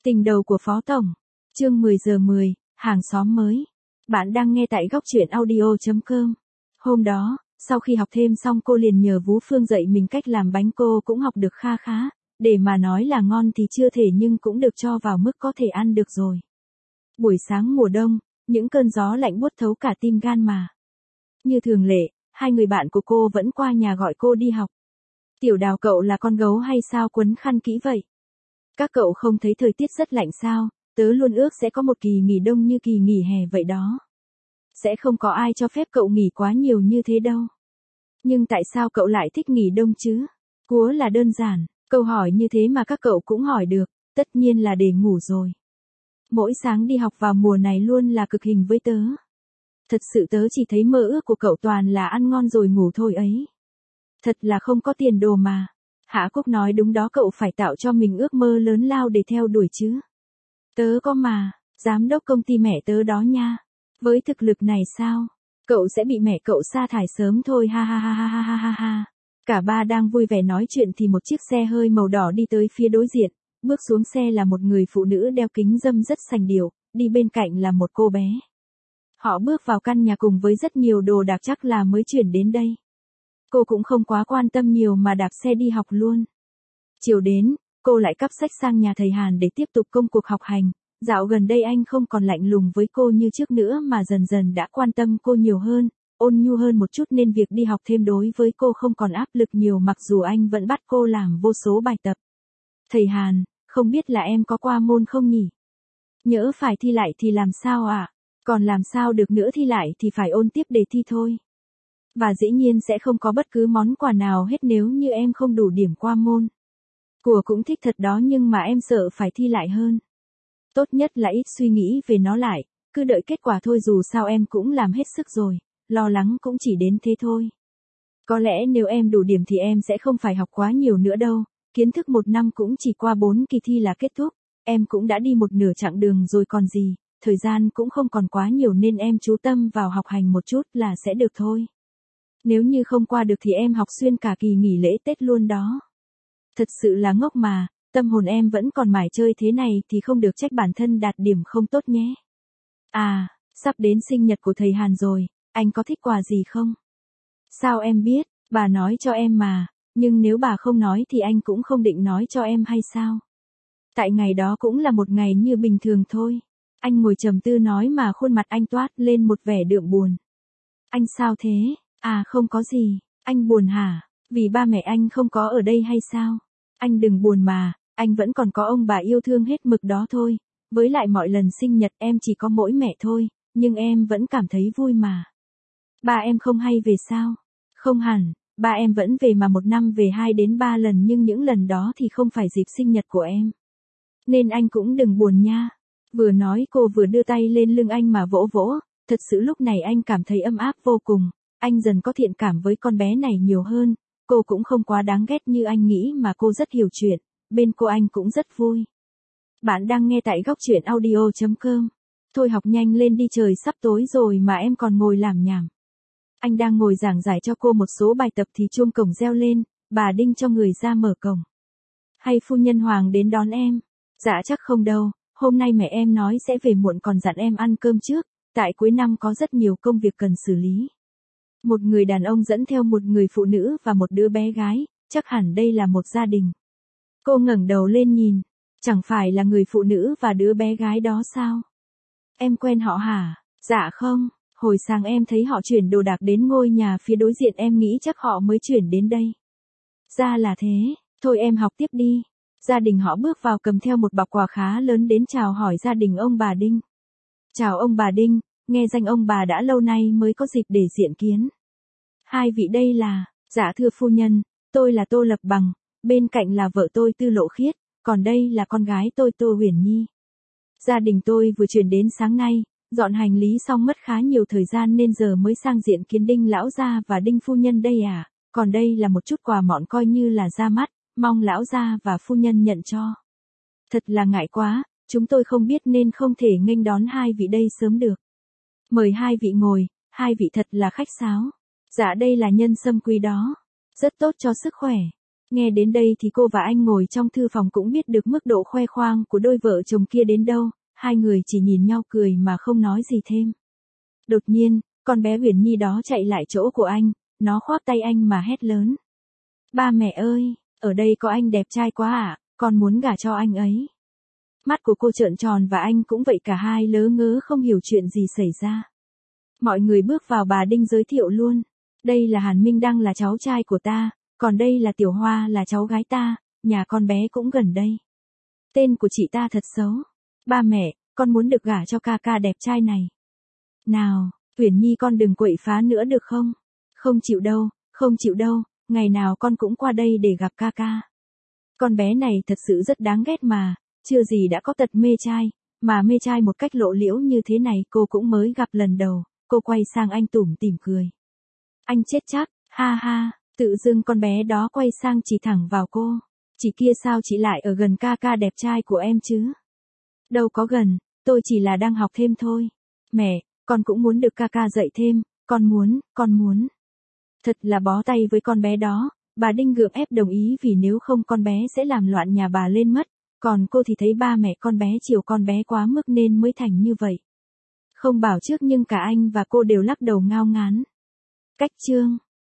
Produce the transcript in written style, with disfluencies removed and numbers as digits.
Tình đầu của Phó Tổng. Chương 10 giờ 10, hàng xóm mới. Bạn đang nghe tại góc truyện audio.com. Hôm đó, sau khi học thêm xong cô liền nhờ Vú Phương dạy mình cách làm bánh, cô cũng học được kha khá. Để mà nói là ngon thì chưa thể nhưng cũng được cho vào mức có thể ăn được rồi. Buổi sáng mùa đông, những cơn gió lạnh buốt thấu cả tim gan mà. Như thường lệ, hai người bạn của cô vẫn qua nhà gọi cô đi học. Tiểu Đào, cậu là con gấu hay sao quấn khăn kỹ vậy? Các cậu không thấy thời tiết rất lạnh sao? Tớ luôn ước sẽ có một kỳ nghỉ đông như kỳ nghỉ hè vậy đó. Sẽ không có ai cho phép cậu nghỉ quá nhiều như thế đâu. Nhưng tại sao cậu lại thích nghỉ đông chứ? Cúa là đơn giản, câu hỏi như thế mà các cậu cũng hỏi được, tất nhiên là để ngủ rồi. Mỗi sáng đi học vào mùa này luôn là cực hình với tớ. Thật sự tớ chỉ thấy mơ ước của cậu toàn là ăn ngon rồi ngủ thôi ấy. Thật là không có tiền đồ mà. Hạ Cúc nói đúng đó, cậu phải tạo cho mình ước mơ lớn lao để theo đuổi chứ. Tớ có mà, giám đốc công ty mẹ tớ đó nha. Với thực lực này sao? Cậu sẽ bị mẹ cậu sa thải sớm thôi, ha ha ha ha ha ha ha ha. Cả ba đang vui vẻ nói chuyện thì một chiếc xe hơi màu đỏ đi tới phía đối diện. Bước xuống xe là một người phụ nữ đeo kính râm rất sành điệu, đi bên cạnh là một cô bé. Họ bước vào căn nhà cùng với rất nhiều đồ đạc, chắc là mới chuyển đến đây. Cô cũng không quá quan tâm nhiều mà đạp xe đi học luôn. Chiều đến, cô lại cắp sách sang nhà thầy Hàn để tiếp tục công cuộc học hành. Dạo gần đây anh không còn lạnh lùng với cô như trước nữa mà dần dần đã quan tâm cô nhiều hơn, ôn nhu hơn một chút nên việc đi học thêm đối với cô không còn áp lực nhiều, mặc dù anh vẫn bắt cô làm vô số bài tập. Thầy Hàn, không biết là em có qua môn không nhỉ? Nhỡ phải thi lại thì làm sao ạ? Còn làm sao được nữa, thi lại thì phải ôn tiếp đề thi thôi. Và dĩ nhiên sẽ không có bất cứ món quà nào hết nếu như em không đủ điểm qua môn. Của cũng thích thật đó nhưng mà em sợ phải thi lại hơn. Tốt nhất là ít suy nghĩ về nó lại, cứ đợi kết quả thôi, dù sao em cũng làm hết sức rồi, lo lắng cũng chỉ đến thế thôi. Có lẽ nếu em đủ điểm thì em sẽ không phải học quá nhiều nữa đâu, kiến thức một năm cũng chỉ qua 4 kỳ thi là kết thúc, em cũng đã đi một nửa chặng đường rồi còn gì, thời gian cũng không còn quá nhiều nên em chú tâm vào học hành một chút là sẽ được thôi. Nếu như không qua được thì em học xuyên cả kỳ nghỉ lễ Tết luôn đó. Thật sự là ngốc mà, tâm hồn em vẫn còn mải chơi thế này thì không được trách bản thân đạt điểm không tốt nhé. À, sắp đến sinh nhật của thầy Hàn rồi, anh có thích quà gì không? Sao em biết, bà nói cho em mà, nhưng nếu bà không nói thì anh cũng không định nói cho em hay sao? Tại ngày đó cũng là một ngày như bình thường thôi. Anh ngồi trầm tư nói mà khuôn mặt anh toát lên một vẻ đượm buồn. Anh sao thế? À không có gì, anh buồn hả? Vì ba mẹ anh không có ở đây hay sao? Anh đừng buồn mà, anh vẫn còn có ông bà yêu thương hết mực đó thôi. Với lại mọi lần sinh nhật em chỉ có mỗi mẹ thôi, nhưng em vẫn cảm thấy vui mà. Ba em không hay về sao? Không hẳn, ba em vẫn về mà, một năm về 2 đến 3 lần, nhưng những lần đó thì không phải dịp sinh nhật của em. Nên anh cũng đừng buồn nha. Vừa nói cô vừa đưa tay lên lưng anh mà vỗ vỗ, thật sự lúc này anh cảm thấy ấm áp vô cùng. Anh dần có thiện cảm với con bé này nhiều hơn, cô cũng không quá đáng ghét như anh nghĩ mà cô rất hiểu chuyện, bên cô anh cũng rất vui. Bạn đang nghe tại góc truyện audio.com. Thôi học nhanh lên đi, trời sắp tối rồi mà em còn ngồi làm nhảm. Anh đang ngồi giảng giải cho cô một số bài tập thì chuông cổng reo lên, bà Đinh cho người ra mở cổng. Hay phu nhân Hoàng đến đón em? Dạ chắc không đâu, hôm nay mẹ em nói sẽ về muộn còn dặn em ăn cơm trước, tại cuối năm có rất nhiều công việc cần xử lý. Một người đàn ông dẫn theo một người phụ nữ và một đứa bé gái, chắc hẳn đây là một gia đình. Cô ngẩng đầu lên nhìn, chẳng phải là người phụ nữ và đứa bé gái đó sao? Em quen họ hả? Dạ không, hồi sáng em thấy họ chuyển đồ đạc đến ngôi nhà phía đối diện, em nghĩ chắc họ mới chuyển đến đây. Ra là thế, thôi em học tiếp đi. Gia đình họ bước vào cầm theo một bọc quà khá lớn đến chào hỏi gia đình ông bà Đinh. Chào ông bà Đinh, nghe danh ông bà đã lâu nay mới có dịp để diện kiến. Hai vị đây là, dạ thưa phu nhân, tôi là Tô Lập Bằng, bên cạnh là vợ tôi Tư Lộ Khiết, còn đây là con gái tôi Tô Huyền Nhi. Gia đình tôi vừa chuyển đến sáng nay, dọn hành lý xong mất khá nhiều thời gian nên giờ mới sang diện kiến Đinh lão gia và Đinh phu nhân đây à, còn đây là một chút quà mọn coi như là ra mắt, mong lão gia và phu nhân nhận cho. Thật là ngại quá, chúng tôi không biết nên không thể nghênh đón hai vị đây sớm được. Mời hai vị ngồi, hai vị thật là khách sáo. Dạ đây là nhân sâm quý đó, rất tốt cho sức khỏe. Nghe đến đây thì cô và anh ngồi trong thư phòng cũng biết được mức độ khoe khoang của đôi vợ chồng kia đến đâu, hai người chỉ nhìn nhau cười mà không nói gì thêm. Đột nhiên, con bé Uyển Nhi đó chạy lại chỗ của anh, nó khoác tay anh mà hét lớn. Ba mẹ ơi, ở đây có anh đẹp trai quá ạ, con muốn gả cho anh ấy. Mắt của cô trợn tròn và anh cũng vậy, cả hai lớ ngớ không hiểu chuyện gì xảy ra. Mọi người bước vào, bà Đinh giới thiệu luôn. Đây là Hàn Minh Đăng, là cháu trai của ta, còn đây là Tiểu Hoa, là cháu gái ta, nhà con bé cũng gần đây. Tên của chị ta thật xấu. Ba mẹ, con muốn được gả cho ca ca đẹp trai này. Nào, Uyển Nhi con đừng quậy phá nữa được không? Không chịu đâu, không chịu đâu, ngày nào con cũng qua đây để gặp ca ca. Con bé này thật sự rất đáng ghét mà, chưa gì đã có tật mê trai, mà mê trai một cách lộ liễu như thế này cô cũng mới gặp lần đầu. Cô quay sang anh tủm tỉm cười. Anh chết chắc, ha ha, tự dưng con bé đó quay sang chỉ thẳng vào cô. Chị kia sao chị lại ở gần ca ca đẹp trai của em chứ? Đâu có gần, tôi chỉ là đang học thêm thôi. Mẹ, con cũng muốn được ca ca dạy thêm, con muốn. Thật là bó tay với con bé đó, bà Đinh gượng ép đồng ý vì nếu không con bé sẽ làm loạn nhà bà lên mất. Còn cô thì thấy ba mẹ con bé chiều con bé quá mức nên mới thành như vậy. Không bảo trước nhưng cả anh và cô đều lắc đầu ngao ngán. Cách chương